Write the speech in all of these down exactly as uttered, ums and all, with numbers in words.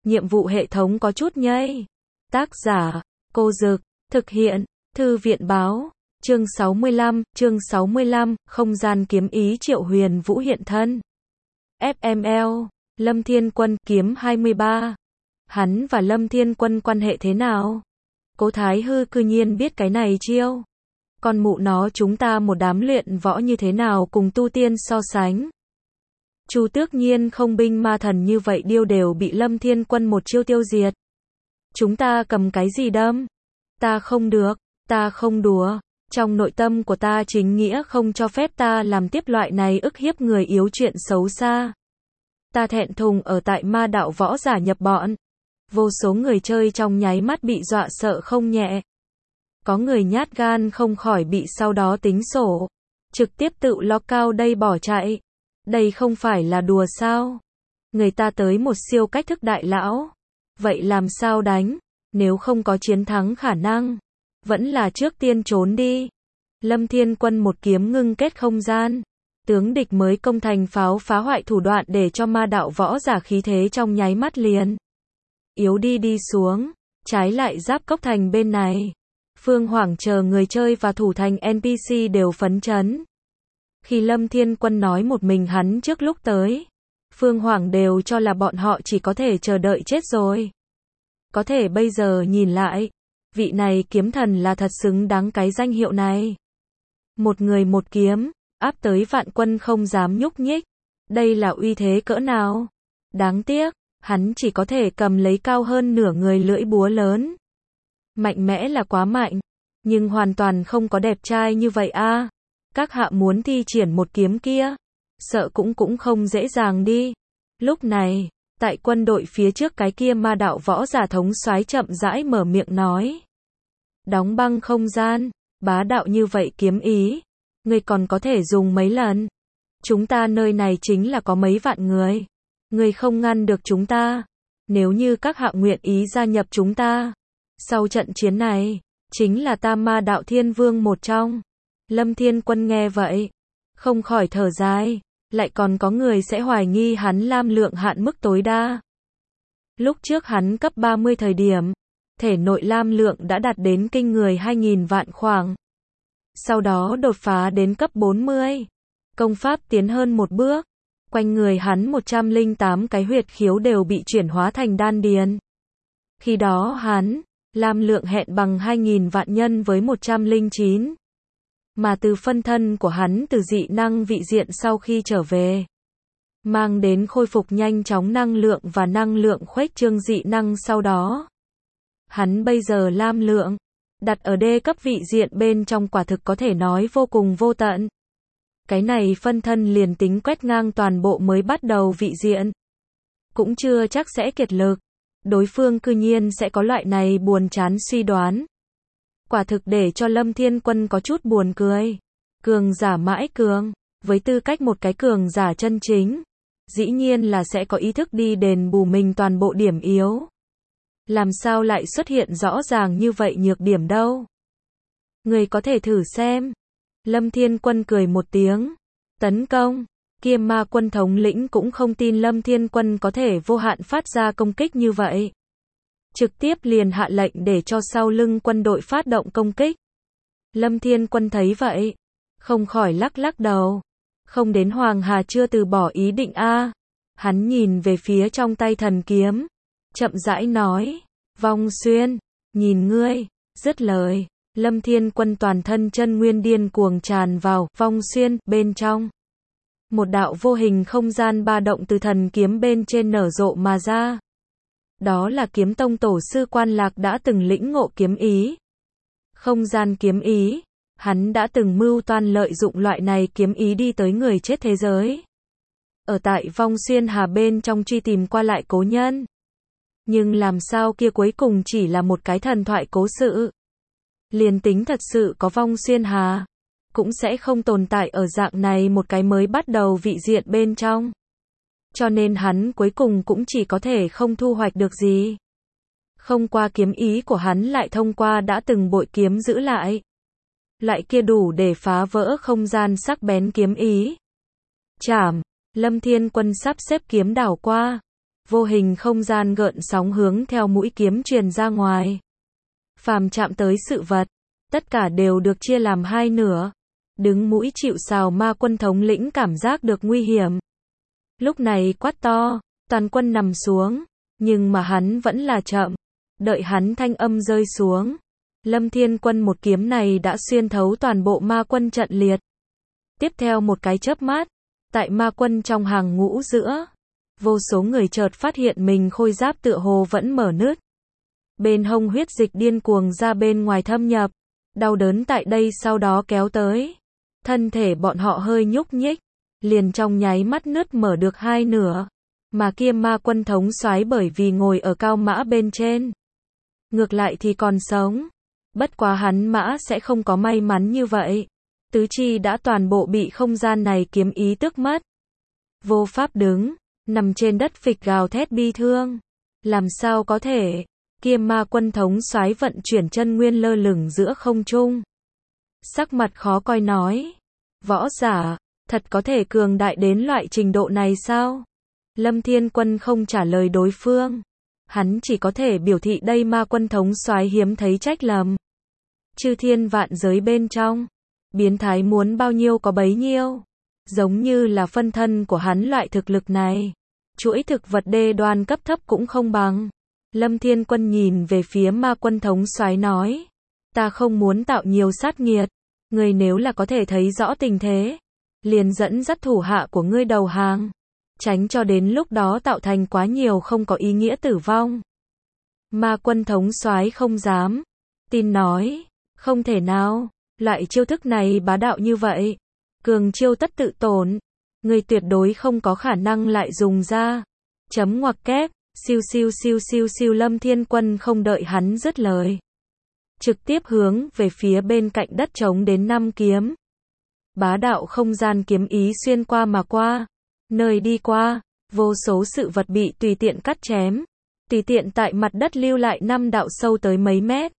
nhiệm vụ hệ thống có chút nhây. Tác giả, Cô Dực, thực hiện, Thư viện báo, chương sáu mươi lăm, chương sáu mươi lăm, không gian kiếm ý Triệu Huyền Vũ hiện thân. ép em lờ, Lâm Thiên Quân, kiếm hai mươi ba. Hắn và Lâm Thiên Quân quan hệ thế nào? Cố Thái Hư cư nhiên biết cái này chiêu. Con mụ nó chúng ta một đám luyện võ như thế nào cùng tu tiên so sánh. Chu Tước Nhiên không binh ma thần như vậy điêu đều bị Lâm Thiên Quân một chiêu tiêu diệt. Chúng ta cầm cái gì đâm? Ta không được, ta không đùa. Trong nội tâm của ta chính nghĩa không cho phép ta làm tiếp loại này ức hiếp người yếu chuyện xấu xa. Ta thẹn thùng ở tại ma đạo võ giả nhập bọn. Vô số người chơi trong nháy mắt bị dọa sợ không nhẹ. Có người nhát gan không khỏi bị sau đó tính sổ. Trực tiếp tự lo cao đây bỏ chạy. Đây không phải là đùa sao? Người ta tới một siêu cách thức đại lão. Vậy làm sao đánh? Nếu không có chiến thắng khả năng, vẫn là trước tiên trốn đi. Lâm Thiên Quân một kiếm ngưng kết không gian. Tướng địch mới công thành pháo phá hoại thủ đoạn để cho ma đạo võ giả khí thế trong nháy mắt liền. Yếu đi đi xuống, trái lại giáp cốc thành bên này. Phương Hoảng chờ người chơi và thủ thành en pê xê đều phấn chấn. Khi Lâm Thiên Quân nói một mình hắn trước lúc tới, Phương Hoảng đều cho là bọn họ chỉ có thể chờ đợi chết rồi. Có thể bây giờ nhìn lại, vị này kiếm thần là thật xứng đáng cái danh hiệu này. Một người một kiếm, áp tới vạn quân không dám nhúc nhích. Đây là uy thế cỡ nào? Đáng tiếc, hắn chỉ có thể cầm lấy cao hơn nửa người lưỡi búa lớn. Mạnh mẽ là quá mạnh, nhưng hoàn toàn không có đẹp trai như vậy a. Các hạ muốn thi triển một kiếm kia, sợ cũng cũng không dễ dàng đi. Lúc này, tại quân đội phía trước cái kia ma đạo võ giả thống soái chậm rãi mở miệng nói. Đóng băng không gian, bá đạo như vậy kiếm ý, ngươi còn có thể dùng mấy lần. Chúng ta nơi này chính là có mấy vạn người. Ngươi không ngăn được chúng ta. Nếu như các hạ nguyện ý gia nhập chúng ta, sau trận chiến này, chính là ta ma đạo thiên vương một trong. Lâm Thiên Quân nghe vậy, không khỏi thở dài, lại còn có người sẽ hoài nghi hắn lam lượng hạn mức tối đa. Lúc trước hắn cấp ba mươi thời điểm, thể nội lam lượng đã đạt đến kinh người hai nghìn vạn khoảng. Sau đó đột phá đến cấp bốn mươi, công pháp tiến hơn một bước, quanh người hắn một trăm lẻ tám cái huyệt khiếu đều bị chuyển hóa thành đan điền. Khi đó hắn, lam lượng hẹn bằng hai nghìn vạn nhân với một trăm lẻ chín. Mà từ phân thân của hắn từ dị năng vị diện sau khi trở về, mang đến khôi phục nhanh chóng năng lượng và năng lượng khuếch trương dị năng sau đó. Hắn bây giờ lam lượng, đặt ở đê cấp vị diện bên trong quả thực có thể nói vô cùng vô tận. Cái này phân thân liền tính quét ngang toàn bộ mới bắt đầu vị diện. Cũng chưa chắc sẽ kiệt lực. Đối phương cư nhiên sẽ có loại này buồn chán suy đoán. Quả thực để cho Lâm Thiên Quân có chút buồn cười. Cường giả mãi cường, với tư cách một cái cường giả chân chính, dĩ nhiên là sẽ có ý thức đi đền bù mình toàn bộ điểm yếu. Làm sao lại xuất hiện rõ ràng như vậy nhược điểm đâu? Người có thể thử xem. Lâm Thiên Quân cười một tiếng. Tấn công. Kia ma quân thống lĩnh cũng không tin Lâm Thiên Quân có thể vô hạn phát ra công kích như vậy. Trực tiếp liền hạ lệnh để cho sau lưng quân đội phát động công kích. Lâm Thiên Quân thấy vậy, không khỏi lắc lắc đầu. Không đến Hoàng Hà chưa từ bỏ ý định a. Hắn nhìn về phía trong tay thần kiếm, chậm rãi nói, Vong Xuyên, nhìn ngươi. Dứt lời, Lâm Thiên Quân toàn thân chân nguyên điên cuồng tràn vào Vong Xuyên bên trong. Một đạo vô hình không gian ba động từ thần kiếm bên trên nở rộ mà ra. Đó là kiếm tông tổ sư Quan Lạc đã từng lĩnh ngộ kiếm ý. Không gian kiếm ý, hắn đã từng mưu toan lợi dụng loại này kiếm ý đi tới người chết thế giới. Ở tại Vong Xuyên Hà bên trong truy tìm qua lại cố nhân. Nhưng làm sao kia cuối cùng chỉ là một cái thần thoại cố sự. Liền tính thật sự có Vong Xuyên Hà, cũng sẽ không tồn tại ở dạng này một cái mới bắt đầu vị diện bên trong. Cho nên hắn cuối cùng cũng chỉ có thể không thu hoạch được gì. Không qua kiếm ý của hắn lại thông qua đã từng bội kiếm giữ lại. Lại kia đủ để phá vỡ không gian sắc bén kiếm ý. Chảm, Lâm Thiên Quân sắp xếp kiếm đảo qua. vô hình không gian gợn sóng hướng theo mũi kiếm truyền ra ngoài. Phàm chạm tới sự vật, tất cả đều được chia làm hai nửa. Đứng mũi chịu sào ma quân thống lĩnh cảm giác được nguy hiểm. Lúc này quát to, toàn quân nằm xuống, nhưng mà hắn vẫn là chậm. Đợi hắn thanh âm rơi xuống, Lâm Thiên Quân một kiếm này đã xuyên thấu toàn bộ ma quân trận liệt. Tiếp theo một cái chớp mắt, tại ma quân trong hàng ngũ giữa, vô số người chợt phát hiện mình khôi giáp tựa hồ vẫn mở nứt. Bên hông huyết dịch điên cuồng ra bên ngoài thâm nhập, đau đớn tại đây sau đó kéo tới. Thân thể bọn họ hơi nhúc nhích, liền trong nháy mắt nứt mở được hai nửa. Mà kia ma quân thống soái bởi vì ngồi ở cao mã bên trên, ngược lại thì còn sống. Bất quá hắn mã sẽ không có may mắn như vậy. Tứ chi đã toàn bộ bị không gian này kiếm ý tước mất. Vô pháp đứng, nằm trên đất phịch gào thét bi thương. Làm sao có thể? Kia ma quân thống soái vận chuyển chân nguyên lơ lửng giữa không trung. Sắc mặt khó coi nói, võ giả, thật có thể cường đại đến loại trình độ này sao? Lâm Thiên Quân không trả lời đối phương. Hắn chỉ có thể biểu thị đây ma quân thống soái hiếm thấy trách lầm. Chư thiên vạn giới bên trong, biến thái muốn bao nhiêu có bấy nhiêu. Giống như là phân thân của hắn loại thực lực này, chuỗi thực vật đê đoan cấp thấp cũng không bằng. Lâm Thiên Quân nhìn về phía ma quân thống soái nói, ta không muốn tạo nhiều sát nghiệt, ngươi nếu là có thể thấy rõ tình thế, liền dẫn dắt thủ hạ của ngươi đầu hàng, tránh cho đến lúc đó tạo thành quá nhiều không có ý nghĩa tử vong. Ma quân thống soái không dám tin nói, không thể nào, loại chiêu thức này bá đạo như vậy, cường chiêu tất tự tổn, ngươi tuyệt đối không có khả năng lại dùng ra. Chấm ngoặc kép, siêu siêu siêu siêu siêu Lâm Thiên Quân không đợi hắn dứt lời, trực tiếp hướng về phía bên cạnh đất trống đến năm kiếm. Bá đạo không gian kiếm ý xuyên qua mà qua, nơi đi qua, vô số sự vật bị tùy tiện cắt chém, tùy tiện tại mặt đất lưu lại năm đạo sâu tới mấy mét,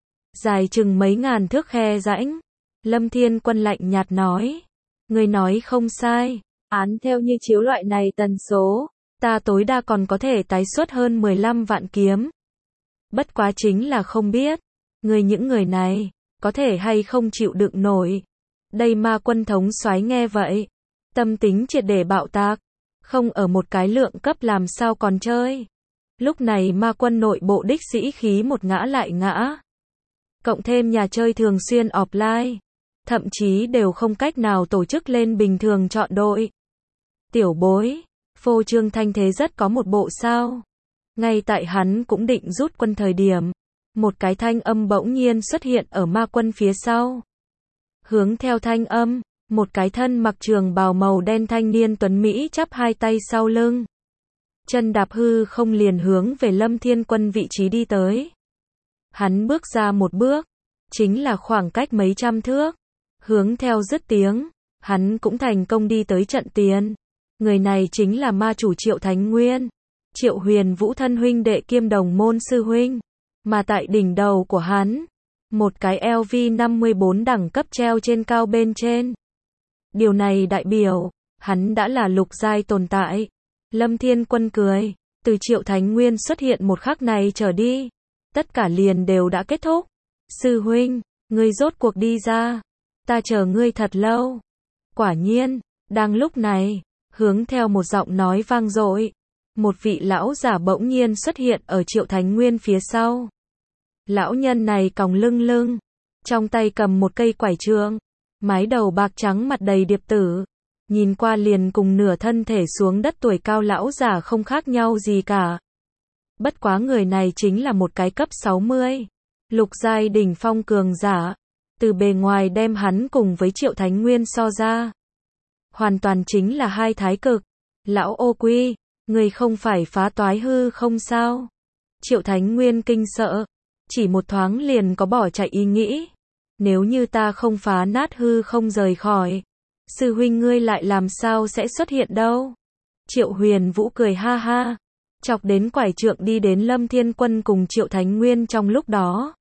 dài chừng mấy ngàn thước khe rãnh. Lâm Thiên Quân lạnh nhạt nói, người nói không sai, án theo như chiếu loại này tần số, ta tối đa còn có thể tái xuất hơn mười lăm vạn kiếm. Bất quá chính là không biết, người những người này, có thể hay không chịu đựng nổi. Đây ma quân thống soái nghe vậy, tâm tính triệt để bạo tạc, không ở một cái lượng cấp làm sao còn chơi. Lúc này ma quân nội bộ đích sĩ khí một ngã lại ngã. Cộng thêm nhà chơi thường xuyên offline, thậm chí đều không cách nào tổ chức lên bình thường chọn đội. Tiểu bối, phô trương thanh thế rất có một bộ sao. Ngay tại hắn cũng định rút quân thời điểm, một cái thanh âm bỗng nhiên xuất hiện ở ma quân phía sau. Hướng theo thanh âm, một cái thân mặc trường bào màu đen thanh niên tuấn Mỹ chắp hai tay sau lưng. Chân đạp hư không liền hướng về Lâm Thiên Quân vị trí đi tới. Hắn bước ra một bước, chính là khoảng cách mấy trăm thước. Hướng theo dứt tiếng, hắn cũng thành công đi tới trận tiền. Người này chính là ma chủ Triệu Thánh Nguyên, Triệu Huyền Vũ thân huynh đệ kiêm đồng môn sư huynh. Mà tại đỉnh đầu của hắn, một cái L V năm mươi bốn đẳng cấp treo trên cao bên trên. Điều này đại biểu, hắn đã là lục giai tồn tại. Lâm Thiên Quân cười, từ Triệu Thánh Nguyên xuất hiện một khắc này trở đi, tất cả liền đều đã kết thúc. Sư huynh, ngươi rốt cuộc đi ra, ta chờ ngươi thật lâu. Quả nhiên, đang lúc này, hướng theo một giọng nói vang dội, một vị lão giả bỗng nhiên xuất hiện ở Triệu Thánh Nguyên phía sau. Lão nhân này còng lưng lưng, trong tay cầm một cây quải trượng, mái đầu bạc trắng mặt đầy điệp tử, nhìn qua liền cùng nửa thân thể xuống đất tuổi cao lão giả không khác nhau gì cả. Bất quá người này chính là một cái cấp sáu mươi, lục giai đỉnh phong cường giả, từ bề ngoài đem hắn cùng với Triệu Thánh Nguyên so ra, hoàn toàn chính là hai thái cực. Lão ô quy, người không phải phá toái hư không sao? Triệu Thánh Nguyên kinh sợ, chỉ một thoáng liền có bỏ chạy ý nghĩ. Nếu như ta không phá nát hư không rời khỏi, sư huynh ngươi lại làm sao sẽ xuất hiện đâu? Triệu Huyền Vũ cười ha ha, chọc đến quải trượng đi đến Lâm Thiên Quân cùng Triệu Thánh Nguyên trong lúc đó.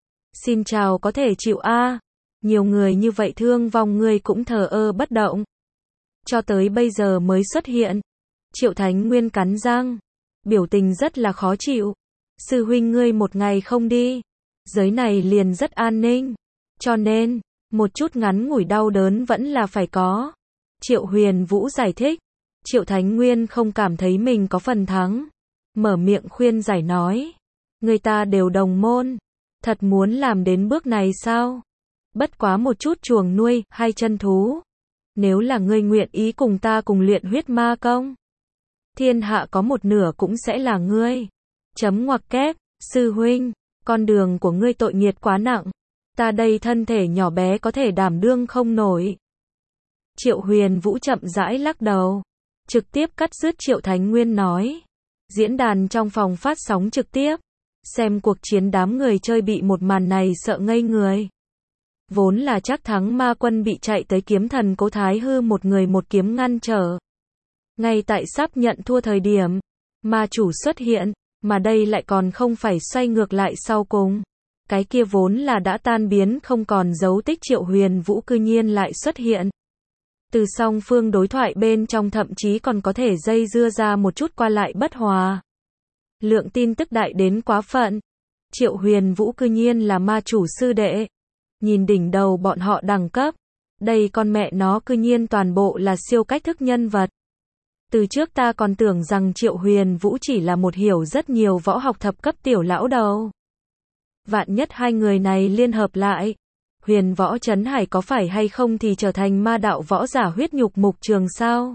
Xin chào có thể chịu a, nhiều người như vậy thương vong ngươi cũng thờ ơ bất động. Cho tới bây giờ mới xuất hiện. Triệu Thánh Nguyên cắn răng, biểu tình rất là khó chịu. Sư huynh ngươi một ngày không đi, giới này liền rất an ninh, cho nên, một chút ngắn ngủi đau đớn vẫn là phải có. Triệu Huyền Vũ giải thích, Triệu Thánh Nguyên không cảm thấy mình có phần thắng, mở miệng khuyên giải nói, người ta đều đồng môn, thật muốn làm đến bước này sao? Bất quá một chút chuồng nuôi, hai chân thú. Nếu là ngươi nguyện ý cùng ta cùng luyện huyết ma công, thiên hạ có một nửa cũng sẽ là ngươi. Chấm ngoặc kép, sư huynh, con đường của ngươi tội nghiệt quá nặng, ta đây thân thể nhỏ bé có thể đảm đương không nổi. Triệu Huyền Vũ chậm rãi lắc đầu, trực tiếp cắt dứt Triệu Thánh Nguyên nói. Diễn đàn trong phòng phát sóng trực tiếp, xem cuộc chiến đám người chơi bị một màn này sợ ngây người. Vốn là chắc thắng ma quân bị chạy tới kiếm thần Cố Thái Hư một người một kiếm ngăn trở. Ngay tại sắp nhận thua thời điểm, ma chủ xuất hiện, mà đây lại còn không phải xoay ngược lại sau cùng. Cái kia vốn là đã tan biến không còn dấu tích Triệu Huyền Vũ cư nhiên lại xuất hiện. Từ song phương đối thoại bên trong thậm chí còn có thể dây dưa ra một chút qua lại bất hòa. Lượng tin tức đại đến quá phận. Triệu Huyền Vũ cư nhiên là ma chủ sư đệ. Nhìn đỉnh đầu bọn họ đẳng cấp. Đây con mẹ nó cư nhiên toàn bộ là siêu cách thức nhân vật. Từ trước ta còn tưởng rằng Triệu Huyền Vũ chỉ là một hiểu rất nhiều võ học thập cấp tiểu lão đầu. Vạn nhất hai người này liên hợp lại, Huyền Võ Trấn Hải có phải hay không thì trở thành ma đạo võ giả huyết nhục mục trường sao?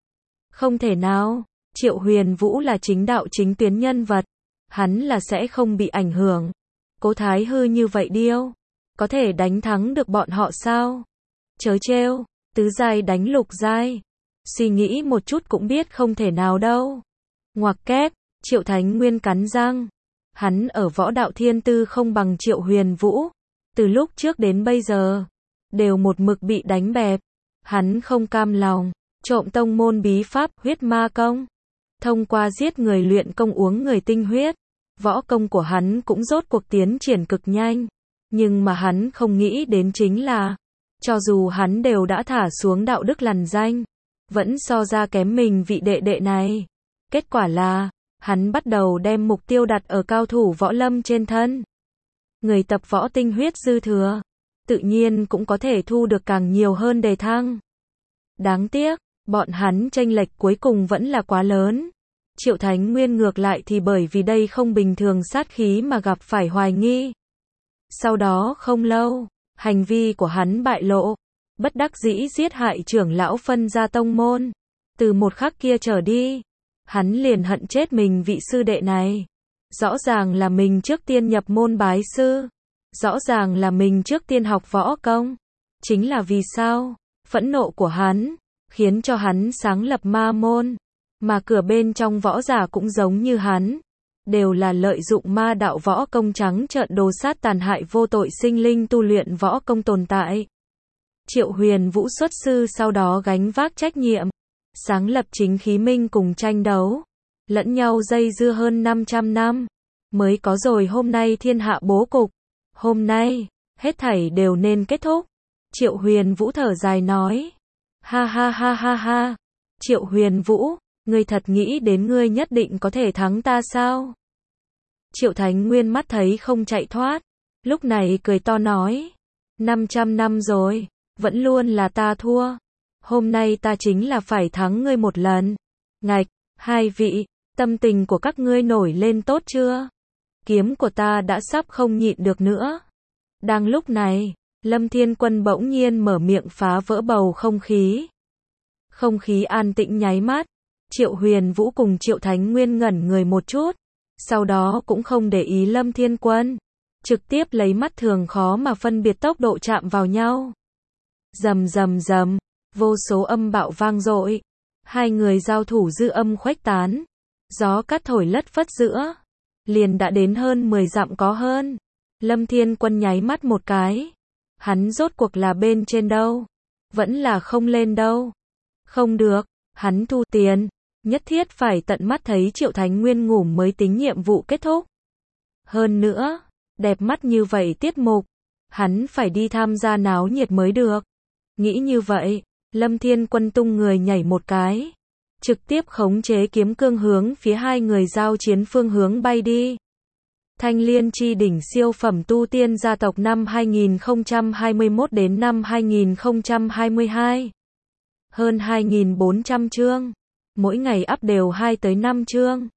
Không thể nào, Triệu Huyền Vũ là chính đạo chính tuyến nhân vật, hắn là sẽ không bị ảnh hưởng. Cố Thái Hư như vậy điêu, có thể đánh thắng được bọn họ sao? Chớ trêu, tứ giai đánh lục giai. Suy nghĩ một chút cũng biết không thể nào đâu. Ngoặc kép, Triệu Thánh Nguyên cắn răng. Hắn ở võ đạo thiên tư không bằng Triệu Huyền Vũ. Từ lúc trước đến bây giờ, đều một mực bị đánh bẹp. Hắn không cam lòng, trộm tông môn bí pháp huyết ma công. Thông qua giết người luyện công uống người tinh huyết. Võ công của hắn cũng rốt cuộc tiến triển cực nhanh. Nhưng mà hắn không nghĩ đến chính là, cho dù hắn đều đã thả xuống đạo đức lằn danh, vẫn so ra kém mình vị đệ đệ này. Kết quả là, hắn bắt đầu đem mục tiêu đặt ở cao thủ võ lâm trên thân. Người tập võ tinh huyết dư thừa, tự nhiên cũng có thể thu được càng nhiều hơn đề thăng. Đáng tiếc, bọn hắn chênh lệch cuối cùng vẫn là quá lớn. Triệu Thánh Nguyên ngược lại thì bởi vì đây không bình thường sát khí mà gặp phải hoài nghi. Sau đó không lâu, hành vi của hắn bại lộ, bất đắc dĩ giết hại trưởng lão phân gia tông môn. Từ một khắc kia trở đi, hắn liền hận chết mình vị sư đệ này. Rõ ràng là mình trước tiên nhập môn bái sư, rõ ràng là mình trước tiên học võ công. Chính là vì sao? Phẫn nộ của hắn khiến cho hắn sáng lập ma môn, mà cửa bên trong võ giả cũng giống như hắn, đều là lợi dụng ma đạo võ công trắng trợn đồ sát tàn hại vô tội sinh linh tu luyện võ công tồn tại. Triệu Huyền Vũ xuất sư sau đó gánh vác trách nhiệm, sáng lập chính khí minh cùng tranh đấu, lẫn nhau dây dưa hơn năm trăm năm, mới có rồi hôm nay thiên hạ bố cục. Hôm nay, hết thảy đều nên kết thúc. Triệu Huyền Vũ thở dài nói. Ha ha ha ha ha. Triệu Huyền Vũ, ngươi thật nghĩ đến ngươi nhất định có thể thắng ta sao? Triệu Thánh Nguyên mắt thấy không chạy thoát, lúc này cười to nói. năm trăm năm rồi, vẫn luôn là ta thua. Hôm nay ta chính là phải thắng ngươi một lần. Ngạch, hai vị, tâm tình của các ngươi nổi lên tốt chưa? Kiếm của ta đã sắp không nhịn được nữa. Đang lúc này, Lâm Thiên Quân bỗng nhiên mở miệng phá vỡ bầu không khí. Không khí an tĩnh nháy mắt. Triệu Huyền Vũ cùng Triệu Thánh Nguyên ngẩn người một chút. Sau đó cũng không để ý Lâm Thiên Quân. Trực tiếp lấy mắt thường khó mà phân biệt tốc độ chạm vào nhau. Rầm rầm rầm, vô số âm bạo vang dội. Hai người giao thủ dư âm khuếch tán. Gió cát thổi lất phất giữa. Liền đã đến hơn mười dặm có hơn. Lâm Thiên Quân nháy mắt một cái. Hắn rốt cuộc là bên trên đâu? Vẫn là không lên đâu? Không được, hắn thu tiền. Nhất thiết phải tận mắt thấy Triệu Thánh Nguyên ngủ mới tính nhiệm vụ kết thúc. Hơn nữa, đẹp mắt như vậy tiết mục, hắn phải đi tham gia náo nhiệt mới được. Nghĩ như vậy, Lâm Thiên Quân tung người nhảy một cái. trực tiếp khống chế kiếm cương hướng phía hai người giao chiến phương hướng bay đi. Thanh Liên chi đỉnh siêu phẩm tu tiên gia tộc năm hai nghìn không trăm hai mươi mốt đến năm hai nghìn không trăm hai mươi hai. Hơn hai nghìn bốn trăm chương. Mỗi ngày up đều hai tới năm chương.